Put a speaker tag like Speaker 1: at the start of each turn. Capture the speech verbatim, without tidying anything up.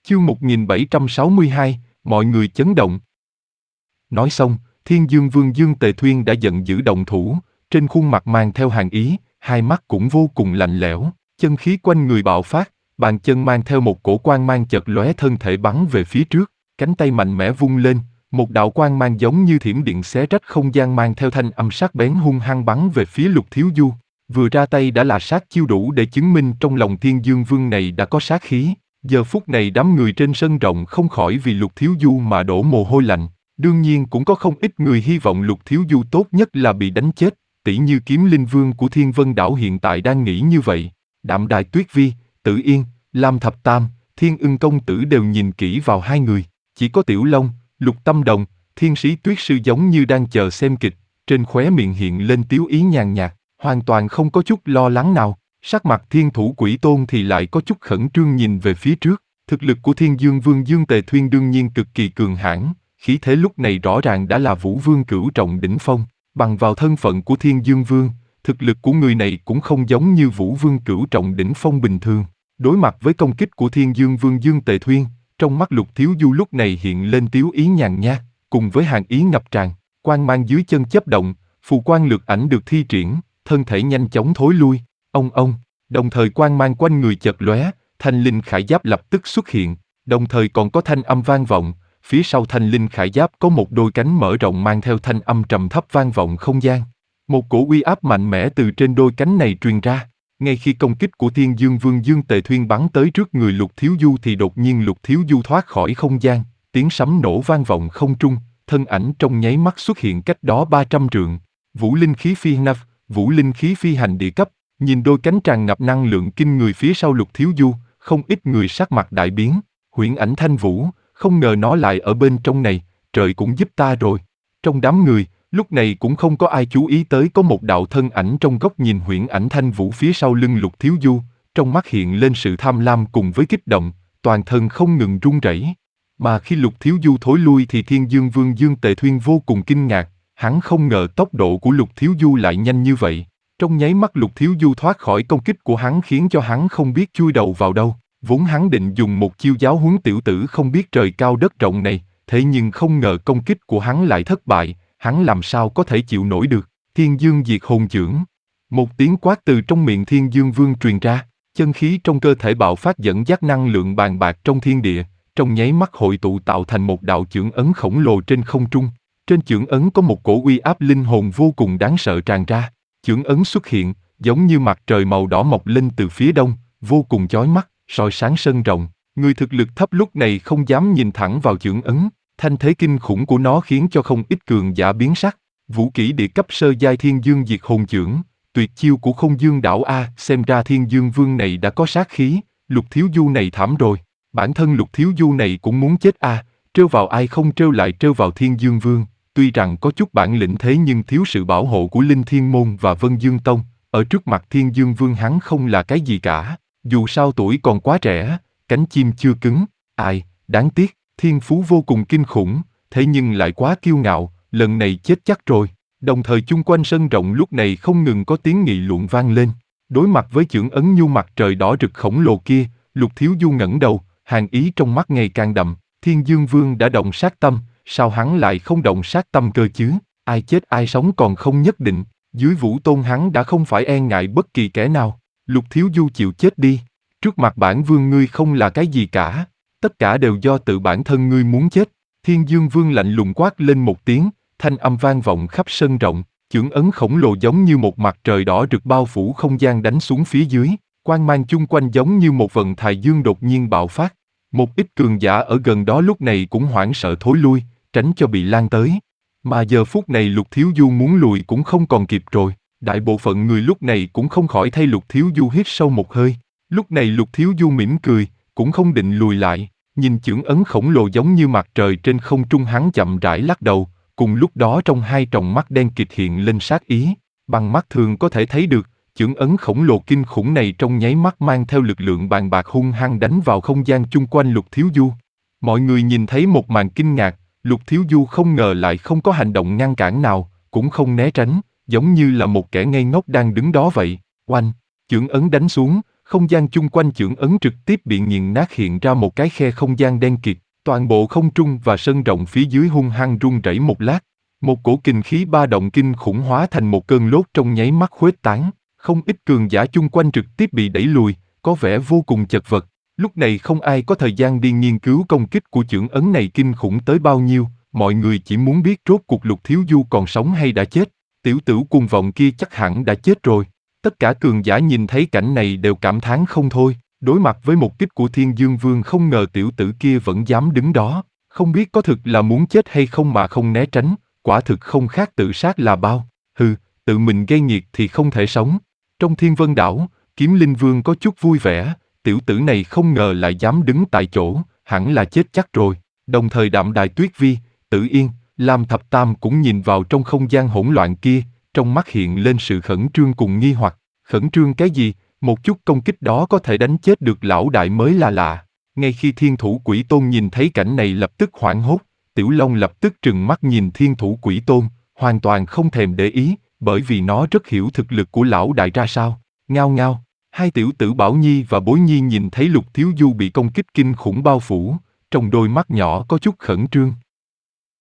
Speaker 1: Chương một nghìn bảy trăm sáu mươi hai, mọi người chấn động. Nói xong, Thiên Dương Vương Dương Tề Thuyên đã giận dữ động thủ, trên khuôn mặt mang theo hàn ý, hai mắt cũng vô cùng lạnh lẽo, chân khí quanh người bạo phát, bàn chân mang theo một cổ quang mang chật lóe, thân thể bắn về phía trước, cánh tay mạnh mẽ vung lên, một đạo quang mang giống như thiểm điện xé rách không gian mang theo thanh âm sắc bén hung hăng bắn về phía Lục Thiếu Du. Vừa ra tay đã là sát chiêu đủ để chứng minh trong lòng Thiên Dương Vương này đã có sát khí. Giờ phút này đám người trên sân rộng không khỏi vì Lục Thiếu Du mà đổ mồ hôi lạnh. Đương nhiên cũng có không ít người hy vọng Lục Thiếu Du tốt nhất là bị đánh chết, tỉ như Kiếm Linh Vương của Thiên Vân Đảo hiện tại đang nghĩ như vậy. Đạm Đài Tuyết Vi, Tử Yên, Lam Thập Tam, Thiên Ưng Công Tử đều nhìn kỹ vào hai người. Chỉ có Tiểu Long, Lục Tâm Đồng, Thiên Sĩ Tuyết Sư giống như đang chờ xem kịch, trên khóe miệng hiện lên tiếu ý nhàn nhạt, hoàn toàn không có chút lo lắng nào. Sắc mặt Thiên Thủ Quỷ Tôn thì lại có chút khẩn trương nhìn về phía trước. Thực lực của Thiên Dương Vương Dương Tề Thuyên đương nhiên cực kỳ cường hãn, khí thế lúc này rõ ràng đã là Vũ Vương cửu trọng đỉnh phong. Bằng vào thân phận của Thiên Dương Vương, thực lực của người này cũng không giống như Vũ Vương cửu trọng đỉnh phong bình thường. Đối mặt với công kích của Thiên Dương Vương Dương Tề Thuyên, trong mắt Lục Thiếu Du lúc này hiện lên tiếu ý nhàn nhạt, cùng với hàn ý ngập tràn, quang mang dưới chân chớp động, phù quang lược ảnh được thi triển, thân thể nhanh chóng thối lui. Ông ông, đồng thời quang mang quanh người chợt lóe, thanh linh khải giáp lập tức xuất hiện, đồng thời còn có thanh âm vang vọng, phía sau thanh linh khải giáp có một đôi cánh mở rộng mang theo thanh âm trầm thấp vang vọng không gian. Một cổ uy áp mạnh mẽ từ trên đôi cánh này truyền ra. Ngay khi công kích của Thiên Dương Vương Dương Tề Thuyên bắn tới trước người Lục Thiếu Du thì đột nhiên Lục Thiếu Du thoát khỏi không gian, tiếng sấm nổ vang vọng không trung, thân ảnh trong nháy mắt xuất hiện cách đó ba trăm trượng. Vũ linh khí phi naf, vũ linh khí phi hành địa cấp. Nhìn đôi cánh tràn ngập năng lượng kinh người phía sau Lục Thiếu Du, không ít người sắc mặt đại biến. Huyễn ảnh Thanh Vũ, không ngờ nó lại ở bên trong này, trời cũng giúp ta rồi. Trong đám người, lúc này cũng không có ai chú ý tới có một đạo thân ảnh trong góc nhìn huyễn ảnh Thanh Vũ phía sau lưng Lục Thiếu Du, trong mắt hiện lên sự tham lam cùng với kích động, toàn thân không ngừng run rẩy. Mà khi Lục Thiếu Du thối lui thì Thiên Dương Vương Dương Tề Thuyên vô cùng kinh ngạc, hắn không ngờ tốc độ của Lục Thiếu Du lại nhanh như vậy. Trong nháy mắt Lục Thiếu Du thoát khỏi công kích của hắn khiến cho hắn không biết chui đầu vào đâu. Vốn hắn định dùng một chiêu giáo huấn tiểu tử không biết trời cao đất rộng này, thế nhưng không ngờ công kích của hắn lại thất bại, hắn làm sao có thể chịu nổi được. Thiên Dương Diệt Hồn Chưởng. Một tiếng quát từ trong miệng Thiên Dương Vương truyền ra, chân khí trong cơ thể bạo phát dẫn dắt năng lượng bàn bạc trong thiên địa, trong nháy mắt hội tụ tạo thành một đạo chưởng ấn khổng lồ trên không trung. Trên chưởng ấn có một cổ uy áp linh hồn vô cùng đáng sợ tràn ra. Chưởng ấn xuất hiện, giống như mặt trời màu đỏ mọc lên từ phía đông, vô cùng chói mắt, soi sáng sân rộng. Người thực lực thấp lúc này không dám nhìn thẳng vào chưởng ấn, thanh thế kinh khủng của nó khiến cho không ít cường giả biến sắc. Vũ kỹ địa cấp sơ giai Thiên Dương Diệt Hồn Chưởng, tuyệt chiêu của Không Dương Đảo A, xem ra Thiên Dương Vương này đã có sát khí, Lục Thiếu Du này thảm rồi. Bản thân Lục Thiếu Du này cũng muốn chết a, trêu vào ai không trêu lại trêu vào Thiên Dương Vương. Tuy rằng có chút bản lĩnh thế nhưng thiếu sự bảo hộ của Linh Thiên Môn và Vân Dương Tông, ở trước mặt Thiên Dương Vương hắn không là cái gì cả. Dù sao tuổi còn quá trẻ, cánh chim chưa cứng, ai, đáng tiếc, thiên phú vô cùng kinh khủng, thế nhưng lại quá kiêu ngạo, lần này chết chắc rồi. Đồng thời chung quanh sân rộng lúc này không ngừng có tiếng nghị luận vang lên. Đối mặt với chưởng ấn nhu mặt trời đỏ rực khổng lồ kia, Lục Thiếu Du ngẩng đầu, hàn ý trong mắt ngày càng đậm. Thiên Dương Vương đã động sát tâm, sao hắn lại không động sát tâm cơ chứ? Ai chết ai sống còn không nhất định. Dưới Vũ Tôn hắn đã không phải e ngại bất kỳ kẻ nào. Lục Thiếu Du chịu chết đi. Trước mặt bản vương ngươi không là cái gì cả. Tất cả đều do tự bản thân ngươi muốn chết. Thiên Dương Vương lạnh lùng quát lên một tiếng, thanh âm vang vọng khắp sân rộng. Chưởng ấn khổng lồ giống như một mặt trời đỏ rực bao phủ không gian đánh xuống phía dưới. Quang mang chung quanh giống như một vầng thái dương đột nhiên bạo phát. Một ít cường giả ở gần đó lúc này cũng hoảng sợ thối lui, tránh cho bị lan tới. Mà giờ phút này Lục Thiếu Du muốn lùi cũng không còn kịp rồi. Đại bộ phận người lúc này cũng không khỏi thay Lục Thiếu Du hít sâu một hơi. Lúc này Lục Thiếu Du mỉm cười, cũng không định lùi lại. Nhìn chưởng ấn khổng lồ giống như mặt trời trên không trung, hắn chậm rãi lắc đầu. Cùng lúc đó trong hai tròng mắt đen kịt hiện lên sát ý. Bằng mắt thường có thể thấy được, chưởng ấn khổng lồ kinh khủng này trong nháy mắt mang theo lực lượng bàn bạc hung hăng đánh vào không gian chung quanh Lục Thiếu Du. Mọi người nhìn thấy một màn kinh ngạc, Lục Thiếu Du không ngờ lại không có hành động ngăn cản nào, cũng không né tránh, giống như là một kẻ ngây ngốc đang đứng đó vậy. Oanh, chưởng ấn đánh xuống, Không gian chung quanh chưởng ấn trực tiếp bị nghiền nát, hiện ra một cái khe không gian đen kịt, toàn bộ không trung và sân rộng phía dưới hung hăng rung rẩy một lát. Một cổ kình khí ba động kinh khủng hóa thành một cơn lốc trong nháy mắt khuếch tán, không ít cường giả chung quanh trực tiếp bị đẩy lùi, có vẻ vô cùng chật vật. Lúc này không ai có thời gian đi nghiên cứu công kích của chưởng ấn này kinh khủng tới bao nhiêu, mọi người chỉ muốn biết rốt cuộc Lục Thiếu Du còn sống hay đã chết. Tiểu tử cuồng vọng kia chắc hẳn đã chết rồi. Tất cả cường giả nhìn thấy cảnh này đều cảm thán không thôi, đối mặt với một kích của Thiên Dương Vương không ngờ tiểu tử kia vẫn dám đứng đó, không biết có thực là muốn chết hay không mà không né tránh, quả thực không khác tự sát là bao. Hừ, tự mình gây nghiệt thì không thể sống. Trong Thiên Vân Đảo, Kiếm Linh Vương có chút vui vẻ, tiểu tử này không ngờ lại dám đứng tại chỗ, hẳn là chết chắc rồi. Đồng thời Đạm Đài Tuyết Vi, Tử Yên, Lam Thập Tam cũng nhìn vào trong không gian hỗn loạn kia, trong mắt hiện lên sự khẩn trương cùng nghi hoặc. Khẩn trương cái gì, một chút công kích đó có thể đánh chết được lão đại mới là lạ. Ngay khi Thiên Thủ Quỷ Tôn nhìn thấy cảnh này lập tức hoảng hốt, Tiểu Long lập tức trừng mắt nhìn Thiên Thủ Quỷ Tôn, hoàn toàn không thèm để ý, bởi vì nó rất hiểu thực lực của lão đại ra sao. Ngao ngao, hai tiểu tử Bảo Nhi và Bối Nhi nhìn thấy Lục Thiếu Du bị công kích kinh khủng bao phủ, trong đôi mắt nhỏ có chút khẩn trương.